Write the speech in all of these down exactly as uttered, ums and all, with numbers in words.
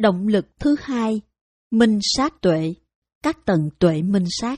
Động lực thứ hai, minh sát tuệ, các tầng tuệ minh sát.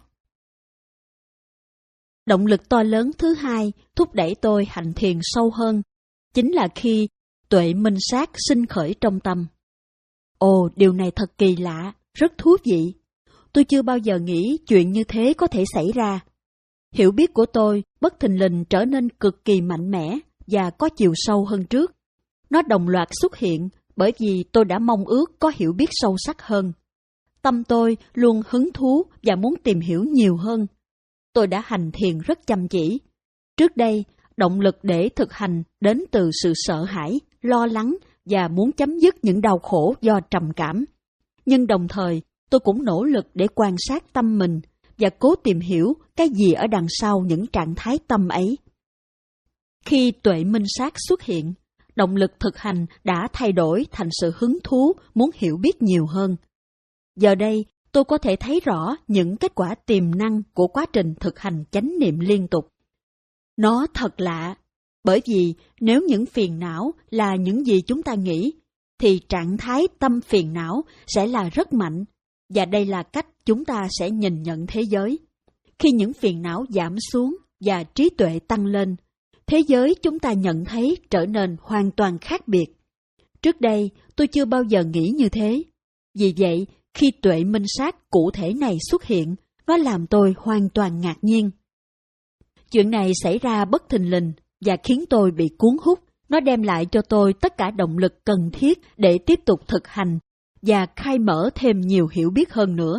Động lực to lớn thứ hai thúc đẩy tôi hành thiền sâu hơn, chính là khi tuệ minh sát sinh khởi trong tâm. Ồ, điều này thật kỳ lạ, rất thú vị. Tôi chưa bao giờ nghĩ chuyện như thế có thể xảy ra. Hiểu biết của tôi bất thình lình trở nên cực kỳ mạnh mẽ và có chiều sâu hơn trước. Nó đồng loạt xuất hiện bởi vì tôi đã mong ước có hiểu biết sâu sắc hơn. Tâm tôi luôn hứng thú và muốn tìm hiểu nhiều hơn. Tôi đã hành thiền rất chăm chỉ. Trước đây, động lực để thực hành đến từ sự sợ hãi, lo lắng và muốn chấm dứt những đau khổ do trầm cảm. Nhưng đồng thời, tôi cũng nỗ lực để quan sát tâm mình và cố tìm hiểu cái gì ở đằng sau những trạng thái tâm ấy. Khi tuệ minh sát xuất hiện, động lực thực hành đã thay đổi thành sự hứng thú muốn hiểu biết nhiều hơn. Giờ đây, tôi có thể thấy rõ những kết quả tiềm năng của quá trình thực hành chánh niệm liên tục. Nó thật lạ, bởi vì nếu những phiền não là những gì chúng ta nghĩ, thì trạng thái tâm phiền não sẽ là rất mạnh, và đây là cách chúng ta sẽ nhìn nhận thế giới. Khi những phiền não giảm xuống và trí tuệ tăng lên, thế giới chúng ta nhận thấy trở nên hoàn toàn khác biệt. Trước đây, tôi chưa bao giờ nghĩ như thế. Vì vậy, khi tuệ minh sát cụ thể này xuất hiện, nó làm tôi hoàn toàn ngạc nhiên. Chuyện này xảy ra bất thình lình và khiến tôi bị cuốn hút. Nó đem lại cho tôi tất cả động lực cần thiết để tiếp tục thực hành và khai mở thêm nhiều hiểu biết hơn nữa.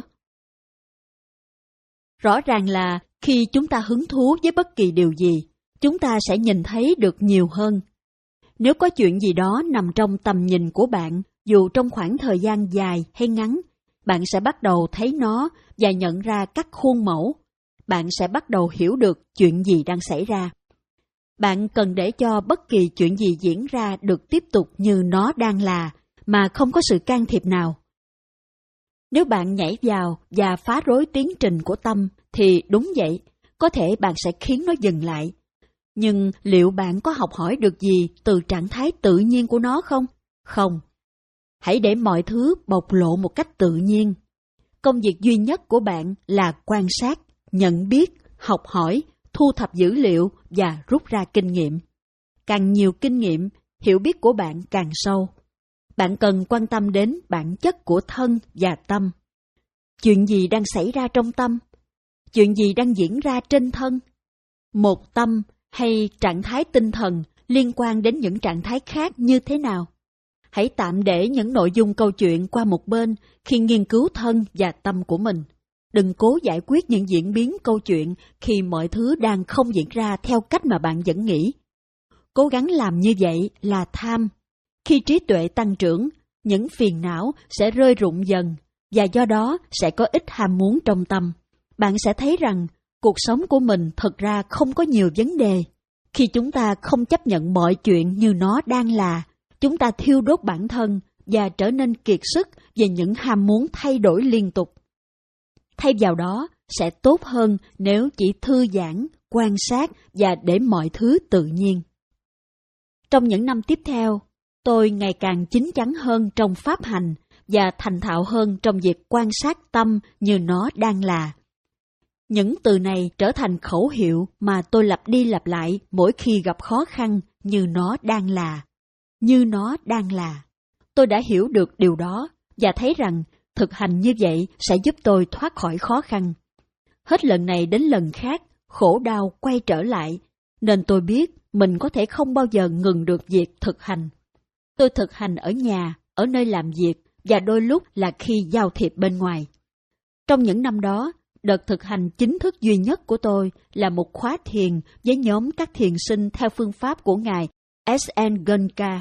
Rõ ràng là khi chúng ta hứng thú với bất kỳ điều gì, chúng ta sẽ nhìn thấy được nhiều hơn. Nếu có chuyện gì đó nằm trong tầm nhìn của bạn, dù trong khoảng thời gian dài hay ngắn, bạn sẽ bắt đầu thấy nó và nhận ra các khuôn mẫu. Bạn sẽ bắt đầu hiểu được chuyện gì đang xảy ra. Bạn cần để cho bất kỳ chuyện gì diễn ra được tiếp tục như nó đang là, mà không có sự can thiệp nào. Nếu bạn nhảy vào và phá rối tiến trình của tâm, thì đúng vậy, có thể bạn sẽ khiến nó dừng lại. Nhưng liệu bạn có học hỏi được gì từ trạng thái tự nhiên của nó không? Không. Hãy để mọi thứ bộc lộ một cách tự nhiên. Công việc duy nhất của bạn là quan sát, nhận biết, học hỏi, thu thập dữ liệu và rút ra kinh nghiệm. Càng nhiều kinh nghiệm, hiểu biết của bạn càng sâu. Bạn cần quan tâm đến bản chất của thân và tâm. Chuyện gì đang xảy ra trong tâm? Chuyện gì đang diễn ra trên thân? Một tâm hay trạng thái tinh thần liên quan đến những trạng thái khác như thế nào? Hãy tạm để những nội dung câu chuyện qua một bên khi nghiên cứu thân và tâm của mình. Đừng cố giải quyết những diễn biến câu chuyện khi mọi thứ đang không diễn ra theo cách mà bạn vẫn nghĩ. Cố gắng làm như vậy là tham. Khi trí tuệ tăng trưởng, những phiền não sẽ rơi rụng dần và do đó sẽ có ít ham muốn trong tâm. Bạn sẽ thấy rằng cuộc sống của mình thật ra không có nhiều vấn đề. Khi chúng ta không chấp nhận mọi chuyện như nó đang là, chúng ta thiêu đốt bản thân và trở nên kiệt sức về những ham muốn thay đổi liên tục. Thay vào đó, sẽ tốt hơn nếu chỉ thư giãn, quan sát và để mọi thứ tự nhiên. Trong những năm tiếp theo, tôi ngày càng chín chắn hơn trong pháp hành và thành thạo hơn trong việc quan sát tâm như nó đang là. Những từ này trở thành khẩu hiệu mà tôi lặp đi lặp lại mỗi khi gặp khó khăn như nó đang là. Như nó đang là. Tôi đã hiểu được điều đó và thấy rằng thực hành như vậy sẽ giúp tôi thoát khỏi khó khăn. Hết lần này đến lần khác, khổ đau quay trở lại, nên tôi biết mình có thể không bao giờ ngừng được việc thực hành. Tôi thực hành ở nhà, ở nơi làm việc và đôi lúc là khi giao thiệp bên ngoài. Trong những năm đó, đợt thực hành chính thức duy nhất của tôi là một khóa thiền với nhóm các thiền sinh theo phương pháp của Ngài S N Gunka.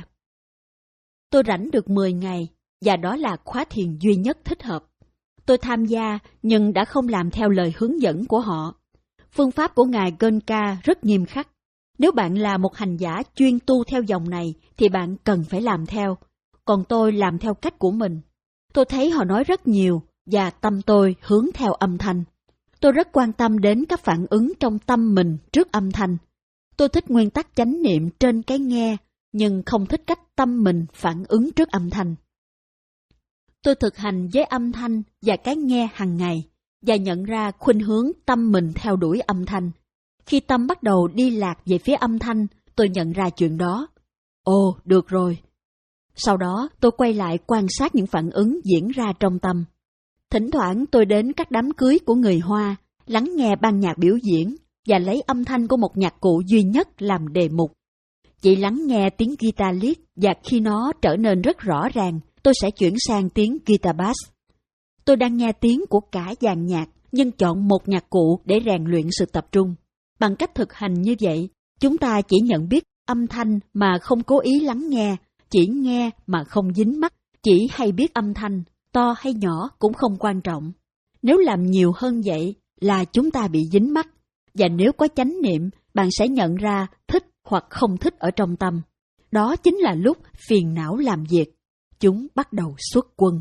Tôi rảnh được mười ngày, và đó là khóa thiền duy nhất thích hợp. Tôi tham gia nhưng đã không làm theo lời hướng dẫn của họ. Phương pháp của Ngài Gunka rất nghiêm khắc. Nếu bạn là một hành giả chuyên tu theo dòng này thì bạn cần phải làm theo. Còn tôi làm theo cách của mình. Tôi thấy họ nói rất nhiều và tâm tôi hướng theo âm thanh. Tôi rất quan tâm đến các phản ứng trong tâm mình trước âm thanh. Tôi thích nguyên tắc chánh niệm trên cái nghe, nhưng không thích cách tâm mình phản ứng trước âm thanh. Tôi thực hành với âm thanh và cái nghe hàng ngày, và nhận ra khuynh hướng tâm mình theo đuổi âm thanh. Khi tâm bắt đầu đi lạc về phía âm thanh, tôi nhận ra chuyện đó. Ồ, được rồi. Sau đó tôi quay lại quan sát những phản ứng diễn ra trong tâm. Thỉnh thoảng tôi đến các đám cưới của người Hoa, lắng nghe ban nhạc biểu diễn và lấy âm thanh của một nhạc cụ duy nhất làm đề mục. Chỉ lắng nghe tiếng guitar lead, và khi nó trở nên rất rõ ràng, tôi sẽ chuyển sang tiếng guitar bass. Tôi đang nghe tiếng của cả dàn nhạc, nhưng chọn một nhạc cụ để rèn luyện sự tập trung. Bằng cách thực hành như vậy, chúng ta chỉ nhận biết âm thanh mà không cố ý lắng nghe, chỉ nghe mà không dính mắc, chỉ hay biết âm thanh, to hay nhỏ cũng không quan trọng. Nếu làm nhiều hơn vậy là chúng ta bị dính mắc, và nếu có chánh niệm, bạn sẽ nhận ra thích hoặc không thích ở trong tâm. Đó chính là lúc phiền não làm việc. Chúng bắt đầu xuất quân.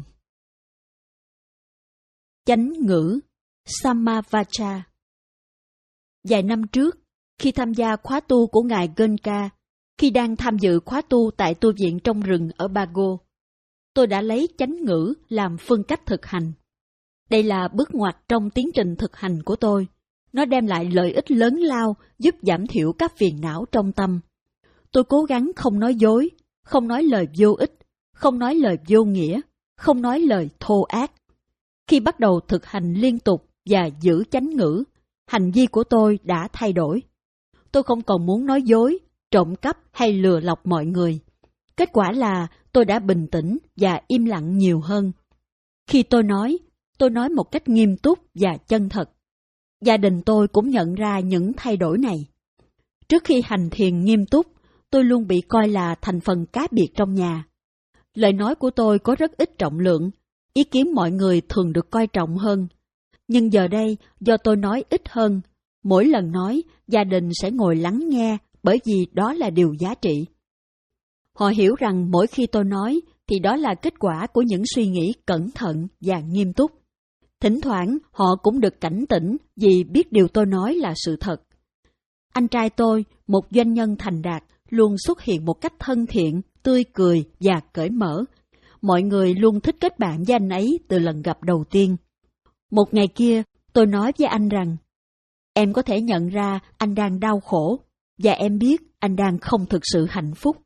Chánh ngữ Samavacha. Vài năm trước, khi tham gia khóa tu của Ngài Gönka, khi đang tham dự khóa tu tại tu viện trong rừng ở Bago, tôi đã lấy chánh ngữ làm phương cách thực hành. Đây là bước ngoặt trong tiến trình thực hành của tôi. Nó đem lại lợi ích lớn lao, giúp giảm thiểu các phiền não trong tâm. Tôi cố gắng không nói dối, không nói lời vô ích, không nói lời vô nghĩa, không nói lời thô ác. Khi bắt đầu thực hành liên tục và giữ chánh ngữ, hành vi của tôi đã thay đổi. Tôi không còn muốn nói dối, trộm cắp hay lừa lọc mọi người. Kết quả là tôi đã bình tĩnh và im lặng nhiều hơn. Khi tôi nói, tôi nói một cách nghiêm túc và chân thật. Gia đình tôi cũng nhận ra những thay đổi này. Trước khi hành thiền nghiêm túc, tôi luôn bị coi là thành phần cá biệt trong nhà. Lời nói của tôi có rất ít trọng lượng, ý kiến mọi người thường được coi trọng hơn. Nhưng giờ đây, do tôi nói ít hơn, mỗi lần nói, gia đình sẽ ngồi lắng nghe bởi vì đó là điều giá trị. Họ hiểu rằng mỗi khi tôi nói thì đó là kết quả của những suy nghĩ cẩn thận và nghiêm túc. Thỉnh thoảng họ cũng được cảnh tỉnh vì biết điều tôi nói là sự thật. Anh trai tôi, một doanh nhân thành đạt, luôn xuất hiện một cách thân thiện, tươi cười và cởi mở. Mọi người luôn thích kết bạn với anh ấy từ lần gặp đầu tiên. Một ngày kia, tôi nói với anh rằng, em có thể nhận ra anh đang đau khổ, và em biết anh đang không thực sự hạnh phúc.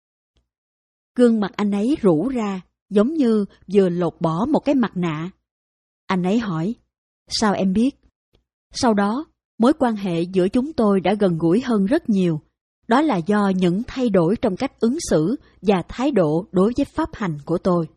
Gương mặt anh ấy rũ ra, giống như vừa lột bỏ một cái mặt nạ. Anh ấy hỏi, sao em biết? Sau đó, mối quan hệ giữa chúng tôi đã gần gũi hơn rất nhiều. Đó là do những thay đổi trong cách ứng xử và thái độ đối với pháp hành của tôi.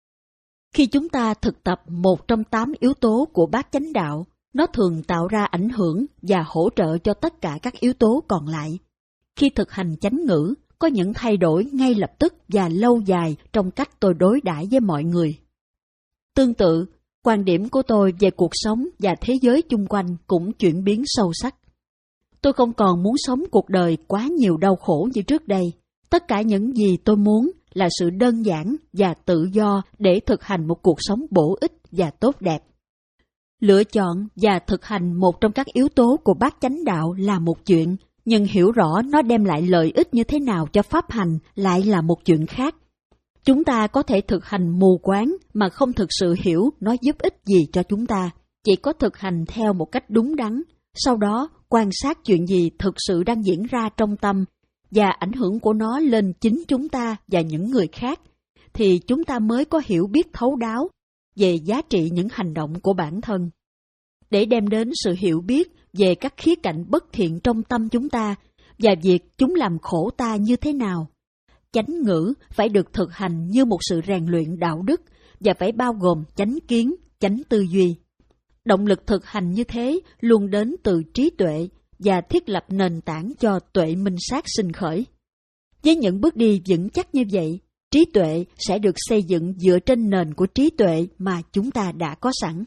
Khi chúng ta thực tập một trong tám yếu tố của bát chánh đạo, nó thường tạo ra ảnh hưởng và hỗ trợ cho tất cả các yếu tố còn lại. Khi thực hành chánh ngữ, có những thay đổi ngay lập tức và lâu dài trong cách tôi đối đãi với mọi người. Tương tự, quan điểm của tôi về cuộc sống và thế giới chung quanh cũng chuyển biến sâu sắc. Tôi không còn muốn sống cuộc đời quá nhiều đau khổ như trước đây. Tất cả những gì tôi muốn là sự đơn giản và tự do để thực hành một cuộc sống bổ ích và tốt đẹp. Lựa chọn và thực hành một trong các yếu tố của bát chánh đạo là một chuyện, nhưng hiểu rõ nó đem lại lợi ích như thế nào cho pháp hành lại là một chuyện khác. Chúng ta có thể thực hành mù quáng mà không thực sự hiểu nó giúp ích gì cho chúng ta. Chỉ có thực hành theo một cách đúng đắn, sau đó quan sát chuyện gì thực sự đang diễn ra trong tâm và ảnh hưởng của nó lên chính chúng ta và những người khác, thì chúng ta mới có hiểu biết thấu đáo về giá trị những hành động của bản thân. Để đem đến sự hiểu biết về các khía cạnh bất thiện trong tâm chúng ta và việc chúng làm khổ ta như thế nào, chánh ngữ phải được thực hành như một sự rèn luyện đạo đức và phải bao gồm chánh kiến, chánh tư duy. Động lực thực hành như thế luôn đến từ trí tuệ và thiết lập nền tảng cho tuệ minh sát sinh khởi. Với những bước đi vững chắc như vậy, trí tuệ sẽ được xây dựng dựa trên nền của trí tuệ mà chúng ta đã có sẵn.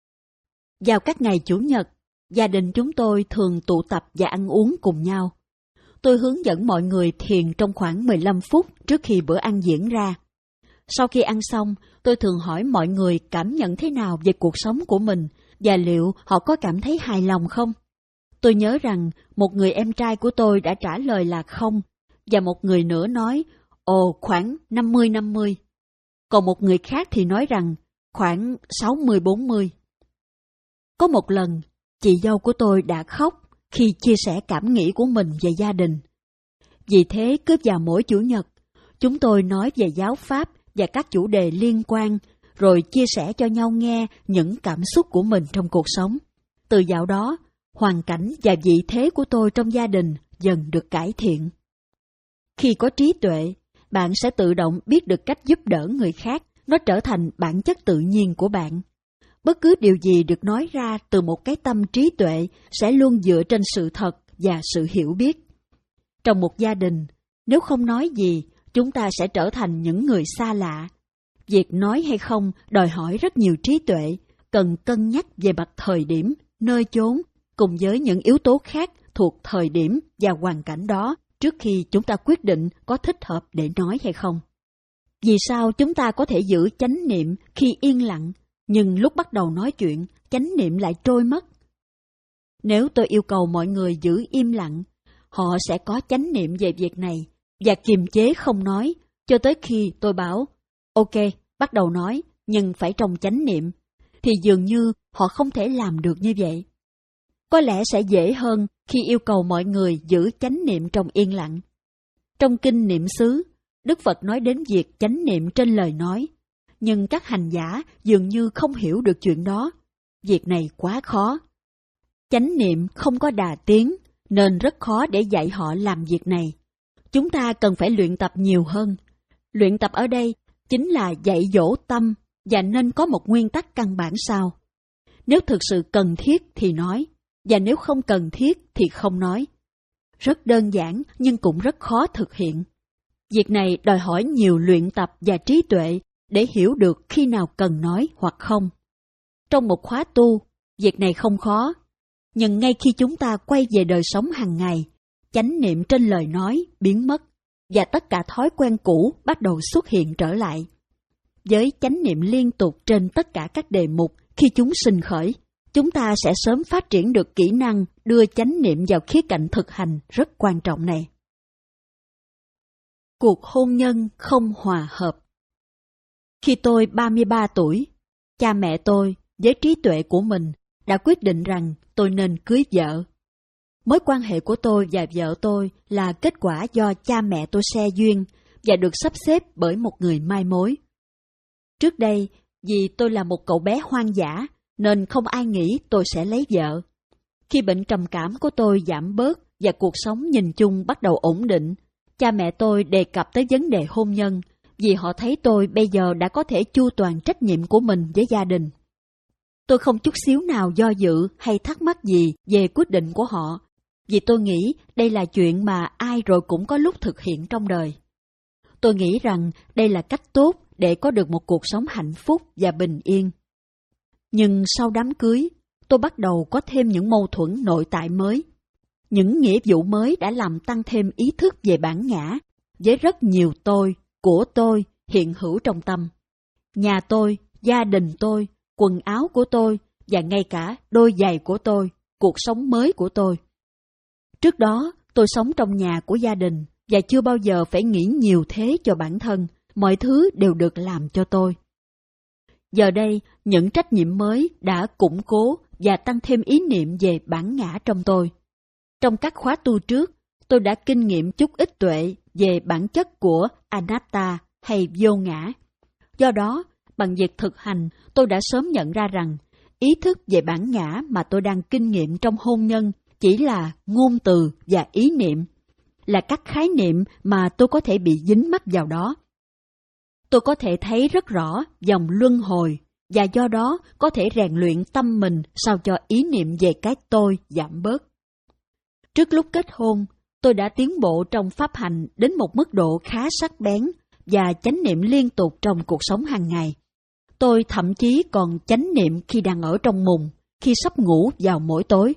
Vào các ngày Chủ nhật, gia đình chúng tôi thường tụ tập và ăn uống cùng nhau. Tôi hướng dẫn mọi người thiền trong khoảng mười lăm phút trước khi bữa ăn diễn ra. Sau khi ăn xong, tôi thường hỏi mọi người cảm nhận thế nào về cuộc sống của mình và liệu họ có cảm thấy hài lòng không. Tôi nhớ rằng một người em trai của tôi đã trả lời là không, và một người nữa nói, ồ khoảng năm mươi năm mươi. còn một người khác thì nói rằng khoảng sáu mươi bốn mươi. Có một lần, chị dâu của tôi đã khóc khi chia sẻ cảm nghĩ của mình về gia đình. Vì thế, cứ vào mỗi Chủ nhật, chúng tôi nói về giáo pháp và các chủ đề liên quan, rồi chia sẻ cho nhau nghe những cảm xúc của mình trong cuộc sống. Từ dạo đó, hoàn cảnh và vị thế của tôi trong gia đình dần được cải thiện. Khi có trí tuệ, bạn sẽ tự động biết được cách giúp đỡ người khác, nó trở thành bản chất tự nhiên của bạn. Bất cứ điều gì được nói ra từ một cái tâm trí tuệ sẽ luôn dựa trên sự thật và sự hiểu biết. Trong một gia đình, nếu không nói gì, chúng ta sẽ trở thành những người xa lạ. Việc nói hay không đòi hỏi rất nhiều trí tuệ, cần cân nhắc về mặt thời điểm, nơi chốn, cùng với những yếu tố khác thuộc thời điểm và hoàn cảnh đó trước khi chúng ta quyết định có thích hợp để nói hay không. Vì sao chúng ta có thể giữ chánh niệm khi yên lặng, nhưng lúc bắt đầu nói chuyện, chánh niệm lại trôi mất? Nếu tôi yêu cầu mọi người giữ im lặng, họ sẽ có chánh niệm về việc này và kiềm chế không nói cho tới khi tôi bảo, ok, bắt đầu nói, nhưng phải trong chánh niệm, thì dường như họ không thể làm được như vậy. Có lẽ sẽ dễ hơn khi yêu cầu mọi người giữ chánh niệm trong yên lặng. Trong kinh Niệm xứ, Đức Phật nói đến việc chánh niệm trên lời nói, nhưng các hành giả dường như không hiểu được chuyện đó. Việc này quá khó. Chánh niệm không có đà tiến, nên rất khó để dạy họ làm việc này. Chúng ta cần phải luyện tập nhiều hơn. Luyện tập ở đây chính là dạy dỗ tâm, và nên có một nguyên tắc căn bản sau. Nếu thực sự cần thiết thì nói, và nếu không cần thiết thì không nói. Rất đơn giản nhưng cũng rất khó thực hiện. Việc này đòi hỏi nhiều luyện tập và trí tuệ để hiểu được khi nào cần nói hoặc không. Trong một khóa tu, việc này không khó. Nhưng ngay khi chúng ta quay về đời sống hàng ngày, chánh niệm trên lời nói biến mất, và tất cả thói quen cũ bắt đầu xuất hiện trở lại. Với chánh niệm liên tục trên tất cả các đề mục khi chúng sinh khởi, chúng ta sẽ sớm phát triển được kỹ năng đưa chánh niệm vào khía cạnh thực hành rất quan trọng này. Cuộc hôn nhân không hòa hợp. Khi tôi ba mươi ba tuổi, cha mẹ tôi với trí tuệ của mình đã quyết định rằng tôi nên cưới vợ. Mối quan hệ của tôi và vợ tôi là kết quả do cha mẹ tôi xe duyên và được sắp xếp bởi một người mai mối. Trước đây, vì tôi là một cậu bé hoang dã, nên không ai nghĩ tôi sẽ lấy vợ. Khi bệnh trầm cảm của tôi giảm bớt và cuộc sống nhìn chung bắt đầu ổn định, cha mẹ tôi đề cập tới vấn đề hôn nhân, vì họ thấy tôi bây giờ đã có thể chu toàn trách nhiệm của mình với gia đình. Tôi không chút xíu nào do dự hay thắc mắc gì về quyết định của họ, vì tôi nghĩ đây là chuyện mà ai rồi cũng có lúc thực hiện trong đời. Tôi nghĩ rằng đây là cách tốt để có được một cuộc sống hạnh phúc và bình yên. Nhưng sau đám cưới, tôi bắt đầu có thêm những mâu thuẫn nội tại mới. Những nghĩa vụ mới đã làm tăng thêm ý thức về bản ngã, với rất nhiều tôi, của tôi hiện hữu trong tâm. Nhà tôi, gia đình tôi, quần áo của tôi và ngay cả đôi giày của tôi, cuộc sống mới của tôi. Trước đó, tôi sống trong nhà của gia đình và chưa bao giờ phải nghĩ nhiều thế cho bản thân, mọi thứ đều được làm cho tôi. Giờ đây, những trách nhiệm mới đã củng cố và tăng thêm ý niệm về bản ngã trong tôi. Trong các khóa tu trước, tôi đã kinh nghiệm chút ít tuệ về bản chất của anatta hay vô ngã. Do đó, bằng việc thực hành, tôi đã sớm nhận ra rằng ý thức về bản ngã mà tôi đang kinh nghiệm trong hôn nhân chỉ là ngôn từ và ý niệm, là các khái niệm mà tôi có thể bị dính mắc vào đó. Tôi có thể thấy rất rõ dòng luân hồi và do đó có thể rèn luyện tâm mình sao cho ý niệm về cái tôi giảm bớt. Trước lúc kết hôn, tôi đã tiến bộ trong pháp hành đến một mức độ khá sắc bén và chánh niệm liên tục trong cuộc sống hàng ngày. Tôi thậm chí còn chánh niệm khi đang ở trong mùng, khi sắp ngủ vào mỗi tối.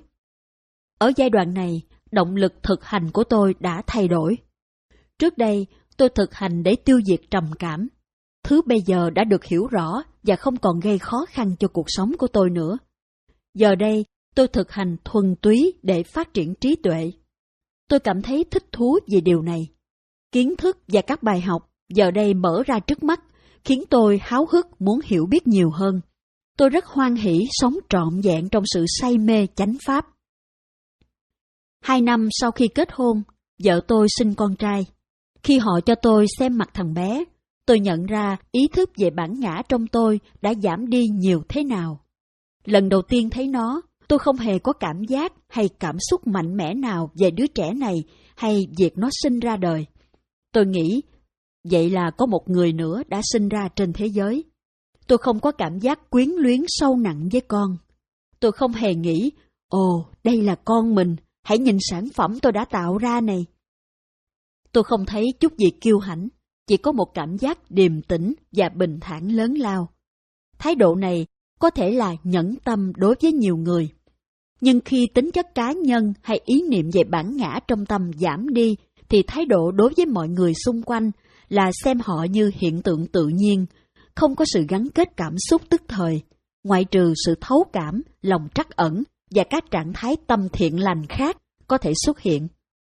Ở giai đoạn này, động lực thực hành của tôi đã thay đổi. Trước đây, tôi thực hành để tiêu diệt trầm cảm. Thứ bây giờ đã được hiểu rõ và không còn gây khó khăn cho cuộc sống của tôi nữa. Giờ đây, tôi thực hành thuần túy để phát triển trí tuệ. Tôi cảm thấy thích thú về điều này. Kiến thức và các bài học giờ đây mở ra trước mắt khiến tôi háo hức muốn hiểu biết nhiều hơn. Tôi rất hoan hỉ sống trọn vẹn trong sự say mê chánh pháp. Hai năm sau khi kết hôn, vợ tôi sinh con trai. Khi họ cho tôi xem mặt thằng bé, tôi nhận ra ý thức về bản ngã trong tôi đã giảm đi nhiều thế nào. Lần đầu tiên thấy nó, tôi không hề có cảm giác hay cảm xúc mạnh mẽ nào về đứa trẻ này hay việc nó sinh ra đời. Tôi nghĩ, vậy là có một người nữa đã sinh ra trên thế giới. Tôi không có cảm giác quyến luyến sâu nặng với con. Tôi không hề nghĩ, ồ, đây là con mình, hãy nhìn sản phẩm tôi đã tạo ra này. Tôi không thấy chút gì kiêu hãnh, chỉ có một cảm giác điềm tĩnh và bình thản lớn lao. Thái độ này có thể là nhẫn tâm đối với nhiều người. Nhưng khi tính chất cá nhân hay ý niệm về bản ngã trong tâm giảm đi, thì thái độ đối với mọi người xung quanh là xem họ như hiện tượng tự nhiên, không có sự gắn kết cảm xúc tức thời, ngoại trừ sự thấu cảm, lòng trắc ẩn và các trạng thái tâm thiện lành khác có thể xuất hiện.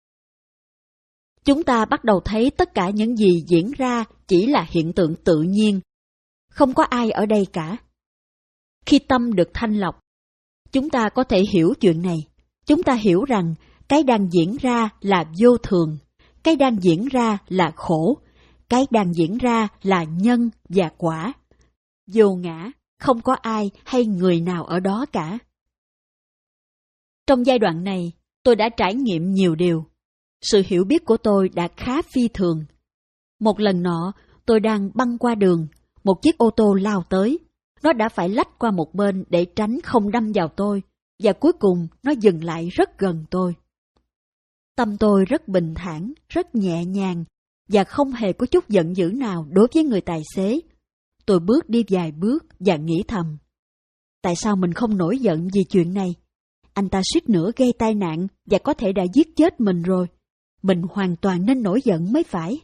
Chúng ta bắt đầu thấy tất cả những gì diễn ra chỉ là hiện tượng tự nhiên, không có ai ở đây cả. Khi tâm được thanh lọc, chúng ta có thể hiểu chuyện này. Chúng ta hiểu rằng cái đang diễn ra là vô thường, cái đang diễn ra là khổ, cái đang diễn ra là nhân và quả. Vô ngã, không có ai hay người nào ở đó cả. Trong giai đoạn này, tôi đã trải nghiệm nhiều điều. Sự hiểu biết của tôi đã khá phi thường. Một lần nọ, tôi đang băng qua đường, một chiếc ô tô lao tới. Nó đã phải lách qua một bên để tránh không đâm vào tôi, và cuối cùng nó dừng lại rất gần tôi. Tâm tôi rất bình thản, rất nhẹ nhàng, và không hề có chút giận dữ nào đối với người tài xế. Tôi bước đi vài bước và nghĩ thầm, tại sao mình không nổi giận vì chuyện này? Anh ta suýt nữa gây tai nạn và có thể đã giết chết mình rồi. Mình hoàn toàn nên nổi giận mới phải.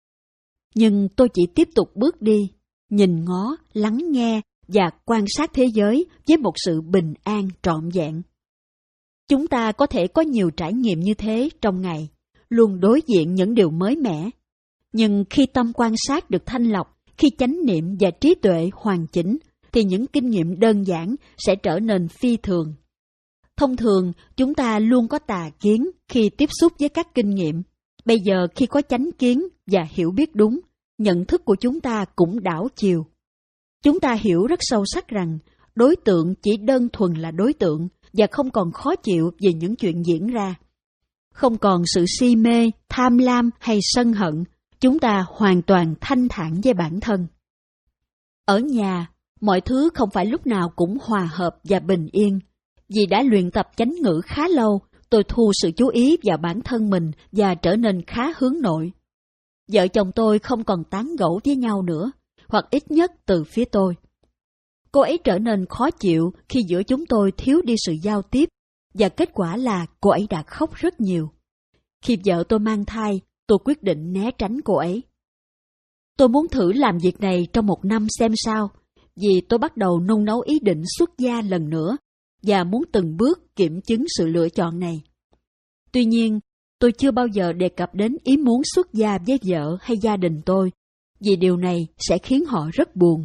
Nhưng tôi chỉ tiếp tục bước đi, nhìn ngó, lắng nghe và quan sát thế giới với một sự bình an trọn vẹn. Chúng ta có thể có nhiều trải nghiệm như thế trong ngày, luôn đối diện những điều mới mẻ. Nhưng khi tâm quan sát được thanh lọc, khi chánh niệm và trí tuệ hoàn chỉnh, thì những kinh nghiệm đơn giản sẽ trở nên phi thường. Thông thường, chúng ta luôn có tà kiến khi tiếp xúc với các kinh nghiệm. Bây giờ khi có chánh kiến và hiểu biết đúng, nhận thức của chúng ta cũng đảo chiều. Chúng ta hiểu rất sâu sắc rằng đối tượng chỉ đơn thuần là đối tượng và không còn khó chịu vì những chuyện diễn ra. Không còn sự si mê, tham lam hay sân hận, chúng ta hoàn toàn thanh thản với bản thân. Ở nhà, mọi thứ không phải lúc nào cũng hòa hợp và bình yên. Vì đã luyện tập chánh ngữ khá lâu, tôi thu sự chú ý vào bản thân mình và trở nên khá hướng nội. Vợ chồng tôi không còn tán gẫu với nhau nữa, hoặc ít nhất từ phía tôi. Cô ấy trở nên khó chịu khi giữa chúng tôi thiếu đi sự giao tiếp, và kết quả là cô ấy đã khóc rất nhiều. Khi vợ tôi mang thai, tôi quyết định né tránh cô ấy. Tôi muốn thử làm việc này trong một năm xem sao, vì tôi bắt đầu nung nấu ý định xuất gia lần nữa, và muốn từng bước kiểm chứng sự lựa chọn này. Tuy nhiên, tôi chưa bao giờ đề cập đến ý muốn xuất gia với vợ hay gia đình tôi, vì điều này sẽ khiến họ rất buồn.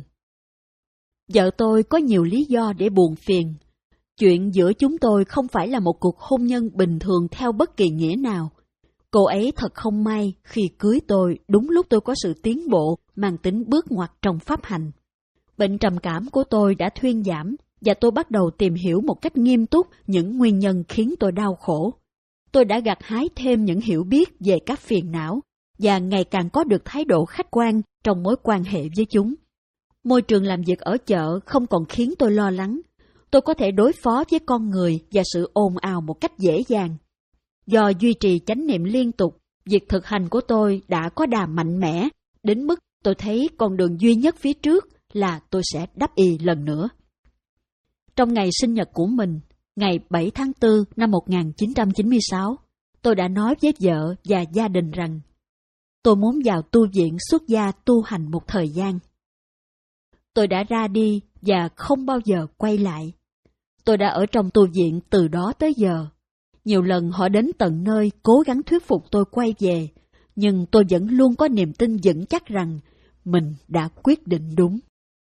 Vợ tôi có nhiều lý do để buồn phiền. Chuyện giữa chúng tôi không phải là một cuộc hôn nhân bình thường theo bất kỳ nghĩa nào. Cô ấy thật không may khi cưới tôi đúng lúc tôi có sự tiến bộ mang tính bước ngoặt trong pháp hành. Bệnh trầm cảm của tôi đã thuyên giảm, và tôi bắt đầu tìm hiểu một cách nghiêm túc những nguyên nhân khiến tôi đau khổ. Tôi đã gặt hái thêm những hiểu biết về các phiền não, và ngày càng có được thái độ khách quan trong mối quan hệ với chúng. Môi trường làm việc ở chợ không còn khiến tôi lo lắng. Tôi có thể đối phó với con người và sự ồn ào một cách dễ dàng. Do duy trì chánh niệm liên tục, việc thực hành của tôi đã có đà mạnh mẽ, đến mức tôi thấy con đường duy nhất phía trước là tôi sẽ đắp y lần nữa. Trong ngày sinh nhật của mình, ngày bảy tháng tư năm một nghìn chín trăm chín mươi sáu, tôi đã nói với vợ và gia đình rằng tôi muốn vào tu viện xuất gia tu hành một thời gian. Tôi đã ra đi và không bao giờ quay lại. Tôi đã ở trong tu viện từ đó tới giờ. Nhiều lần họ đến tận nơi cố gắng thuyết phục tôi quay về, nhưng tôi vẫn luôn có niềm tin vững chắc rằng mình đã quyết định đúng.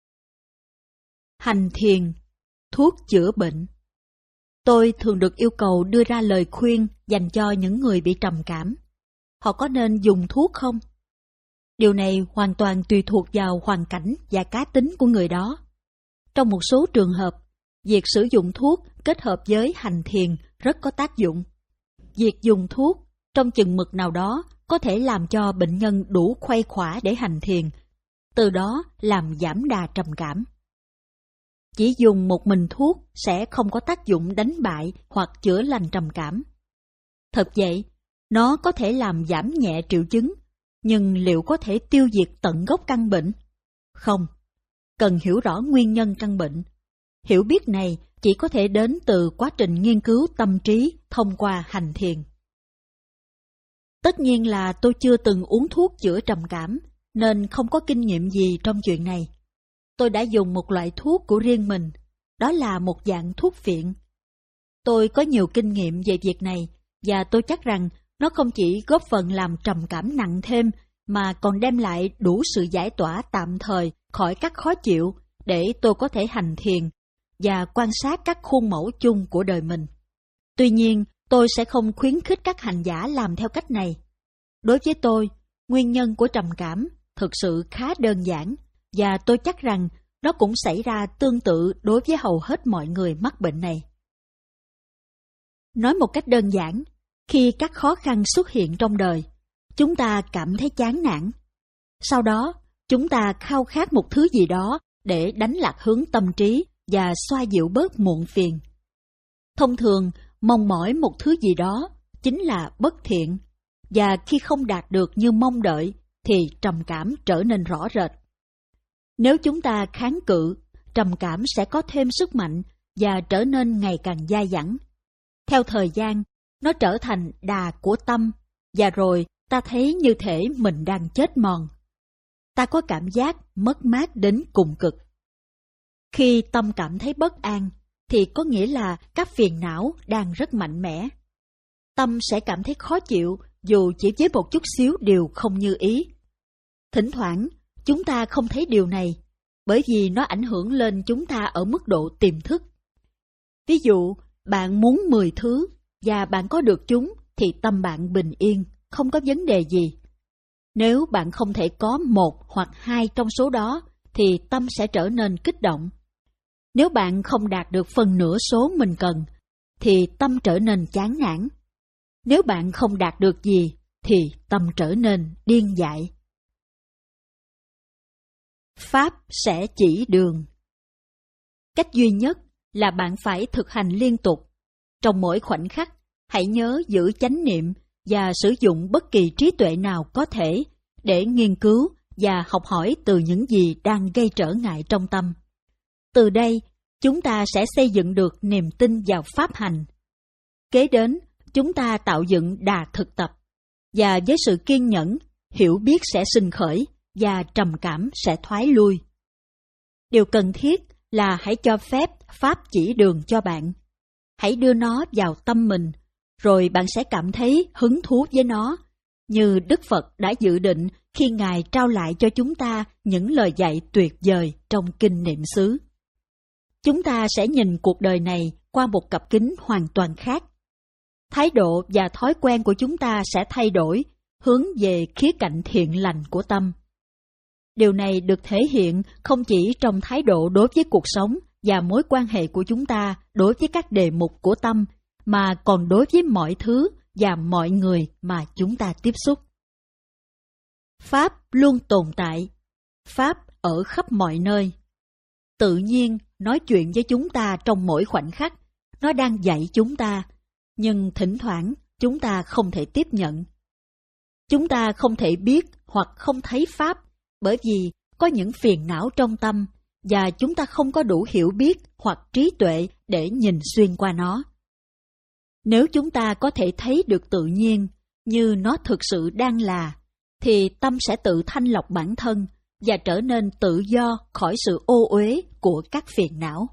Hành thiền, thuốc chữa bệnh. Tôi thường được yêu cầu đưa ra lời khuyên dành cho những người bị trầm cảm. Họ có nên dùng thuốc không? Điều này hoàn toàn tùy thuộc vào hoàn cảnh và cá tính của người đó. Trong một số trường hợp, việc sử dụng thuốc kết hợp với hành thiền rất có tác dụng. Việc dùng thuốc trong chừng mực nào đó có thể làm cho bệnh nhân đủ khuây khỏa để hành thiền, từ đó làm giảm đà trầm cảm. Chỉ dùng một mình thuốc sẽ không có tác dụng đánh bại hoặc chữa lành trầm cảm. Thật vậy, nó có thể làm giảm nhẹ triệu chứng, nhưng liệu có thể tiêu diệt tận gốc căn bệnh? Không, cần hiểu rõ nguyên nhân căn bệnh. Hiểu biết này chỉ có thể đến từ quá trình nghiên cứu tâm trí thông qua hành thiền. Tất nhiên là tôi chưa từng uống thuốc chữa trầm cảm, nên không có kinh nghiệm gì trong chuyện này. Tôi đã dùng một loại thuốc của riêng mình, đó là một dạng thuốc viện. Tôi có nhiều kinh nghiệm về việc này, và tôi chắc rằng nó không chỉ góp phần làm trầm cảm nặng thêm, mà còn đem lại đủ sự giải tỏa tạm thời khỏi các khó chịu để tôi có thể hành thiền và quan sát các khuôn mẫu chung của đời mình. Tuy nhiên, tôi sẽ không khuyến khích các hành giả làm theo cách này. Đối với tôi, nguyên nhân của trầm cảm thực sự khá đơn giản, và tôi chắc rằng nó cũng xảy ra tương tự đối với hầu hết mọi người mắc bệnh này. Nói một cách đơn giản, khi các khó khăn xuất hiện trong đời, chúng ta cảm thấy chán nản. Sau đó, chúng ta khao khát một thứ gì đó để đánh lạc hướng tâm trí và xoa dịu bớt muộn phiền. Thông thường, mong mỏi một thứ gì đó chính là bất thiện, và khi không đạt được như mong đợi thì trầm cảm trở nên rõ rệt. Nếu chúng ta kháng cự, trầm cảm sẽ có thêm sức mạnh và trở nên ngày càng dai dẳng. Theo thời gian, nó trở thành đà của tâm, và rồi ta thấy như thể mình đang chết mòn. Ta có cảm giác mất mát đến cùng cực. Khi tâm cảm thấy bất an, thì có nghĩa là các phiền não đang rất mạnh mẽ. Tâm sẽ cảm thấy khó chịu dù chỉ với một chút xíu điều không như ý. Thỉnh thoảng, chúng ta không thấy điều này, bởi vì nó ảnh hưởng lên chúng ta ở mức độ tiềm thức. Ví dụ, bạn muốn mười thứ, và bạn có được chúng, thì tâm bạn bình yên, không có vấn đề gì. Nếu bạn không thể có một hoặc hai trong số đó, thì tâm sẽ trở nên kích động. Nếu bạn không đạt được phần nửa số mình cần, thì tâm trở nên chán nản. Nếu bạn không đạt được gì, thì tâm trở nên điên dại. Pháp sẽ chỉ đường. Cách duy nhất là bạn phải thực hành liên tục. Trong mỗi khoảnh khắc, hãy nhớ giữ chánh niệm và sử dụng bất kỳ trí tuệ nào có thể để nghiên cứu và học hỏi từ những gì đang gây trở ngại trong tâm. Từ đây, chúng ta sẽ xây dựng được niềm tin vào pháp hành. Kế đến, chúng ta tạo dựng đà thực tập, và với sự kiên nhẫn, hiểu biết sẽ sinh khởi và trầm cảm sẽ thoái lui. Điều cần thiết là hãy cho phép Pháp chỉ đường cho bạn. Hãy đưa nó vào tâm mình, rồi bạn sẽ cảm thấy hứng thú với nó, như Đức Phật đã dự định khi Ngài trao lại cho chúng ta những lời dạy tuyệt vời trong Kinh Niệm xứ. Chúng ta sẽ nhìn cuộc đời này qua một cặp kính hoàn toàn khác. Thái độ và thói quen của chúng ta sẽ thay đổi, hướng về khía cạnh thiện lành của tâm. Điều này được thể hiện không chỉ trong thái độ đối với cuộc sống và mối quan hệ của chúng ta đối với các đề mục của tâm, mà còn đối với mọi thứ và mọi người mà chúng ta tiếp xúc. Pháp luôn tồn tại. Pháp ở khắp mọi nơi. Tự nhiên nói chuyện với chúng ta trong mỗi khoảnh khắc. Nó đang dạy chúng ta, nhưng thỉnh thoảng chúng ta không thể tiếp nhận. Chúng ta không thể biết hoặc không thấy Pháp bởi vì có những phiền não trong tâm và chúng ta không có đủ hiểu biết hoặc trí tuệ để nhìn xuyên qua nó. Nếu chúng ta có thể thấy được tự nhiên như nó thực sự đang là, thì tâm sẽ tự thanh lọc bản thân và trở nên tự do khỏi sự ô uế của các phiền não.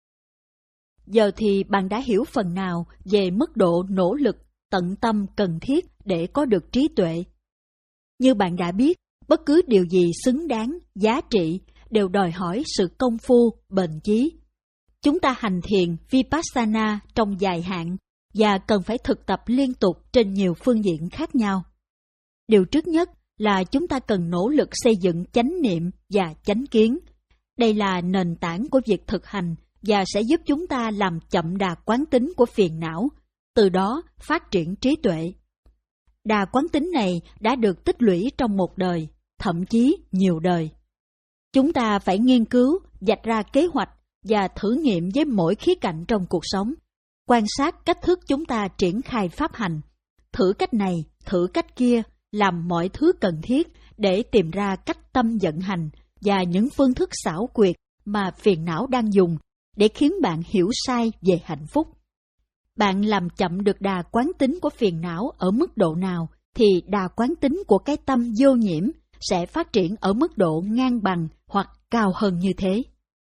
Giờ thì bạn đã hiểu phần nào về mức độ nỗ lực, tận tâm cần thiết để có được trí tuệ. Như bạn đã biết, bất cứ điều gì xứng đáng, giá trị đều đòi hỏi sự công phu, bền chí. Chúng ta hành thiền Vipassana trong dài hạn và cần phải thực tập liên tục trên nhiều phương diện khác nhau. Điều trước nhất là chúng ta cần nỗ lực xây dựng chánh niệm và chánh kiến. Đây là nền tảng của việc thực hành và sẽ giúp chúng ta làm chậm đà quán tính của phiền não, từ đó phát triển trí tuệ. Đà quán tính này đã được tích lũy trong một đời, thậm chí nhiều đời. Chúng ta phải nghiên cứu, vạch ra kế hoạch và thử nghiệm với mỗi khía cạnh trong cuộc sống, quan sát cách thức chúng ta triển khai pháp hành, thử cách này, thử cách kia, làm mọi thứ cần thiết để tìm ra cách tâm vận hành và những phương thức xảo quyệt mà phiền não đang dùng để khiến bạn hiểu sai về hạnh phúc. Bạn làm chậm được đà quán tính của phiền não ở mức độ nào thì đà quán tính của cái tâm vô nhiễm sẽ phát triển ở mức độ ngang bằng hoặc cao hơn như thế.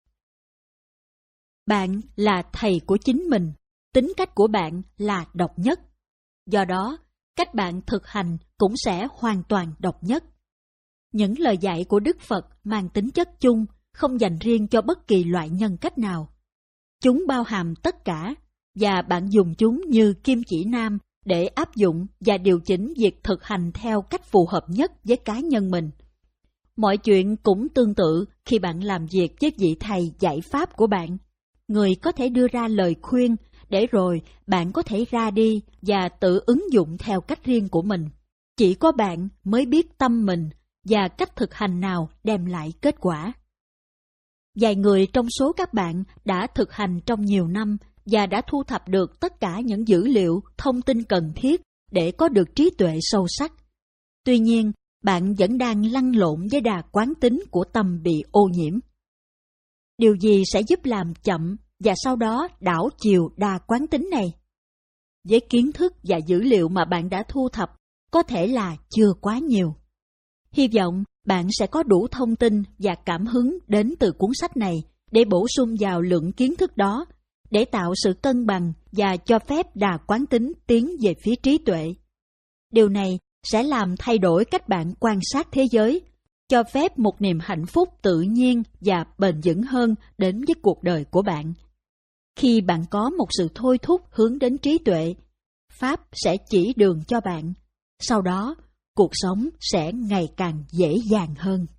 Bạn là thầy của chính mình, tính cách của bạn là độc nhất. Do đó, cách bạn thực hành cũng sẽ hoàn toàn độc nhất. Những lời dạy của Đức Phật mang tính chất chung, không dành riêng cho bất kỳ loại nhân cách nào. Chúng bao hàm tất cả, và bạn dùng chúng như kim chỉ nam để áp dụng và điều chỉnh việc thực hành theo cách phù hợp nhất với cá nhân mình. Mọi chuyện cũng tương tự khi bạn làm việc với vị thầy dạy pháp của bạn. Người có thể đưa ra lời khuyên, để rồi bạn có thể ra đi và tự ứng dụng theo cách riêng của mình. Chỉ có bạn mới biết tâm mình và cách thực hành nào đem lại kết quả. Vài người trong số các bạn đã thực hành trong nhiều năm và đã thu thập được tất cả những dữ liệu, thông tin cần thiết để có được trí tuệ sâu sắc. Tuy nhiên, bạn vẫn đang lăn lộn với đà quán tính của tâm bị ô nhiễm. Điều gì sẽ giúp làm chậm và sau đó đảo chiều đà quán tính này? Với kiến thức và dữ liệu mà bạn đã thu thập, có thể là chưa quá nhiều. Hy vọng bạn sẽ có đủ thông tin và cảm hứng đến từ cuốn sách này để bổ sung vào lượng kiến thức đó, để tạo sự cân bằng và cho phép đà quán tính tiến về phía trí tuệ. Điều này sẽ làm thay đổi cách bạn quan sát thế giới, cho phép một niềm hạnh phúc tự nhiên và bền vững hơn đến với cuộc đời của bạn. Khi bạn có một sự thôi thúc hướng đến trí tuệ, Pháp sẽ chỉ đường cho bạn. Sau đó, cuộc sống sẽ ngày càng dễ dàng hơn.